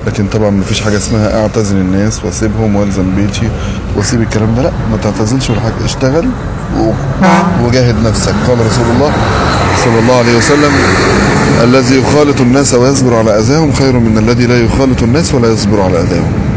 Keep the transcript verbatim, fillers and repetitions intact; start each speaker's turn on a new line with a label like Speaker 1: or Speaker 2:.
Speaker 1: لكن طبعا مفيش حاجه اسمها اعتزل الناس واسيبهم والزم بيتي واسيب الكلام ده، لا ما تعتزلش ولا حاجه، اشتغل وجاهد نفسك. قال رسول الله صلى الله عليه وسلم: الذي يخالط الناس ويصبر على اذاهم خير من الذي لا يخالط الناس ولا يصبر على اذاهم.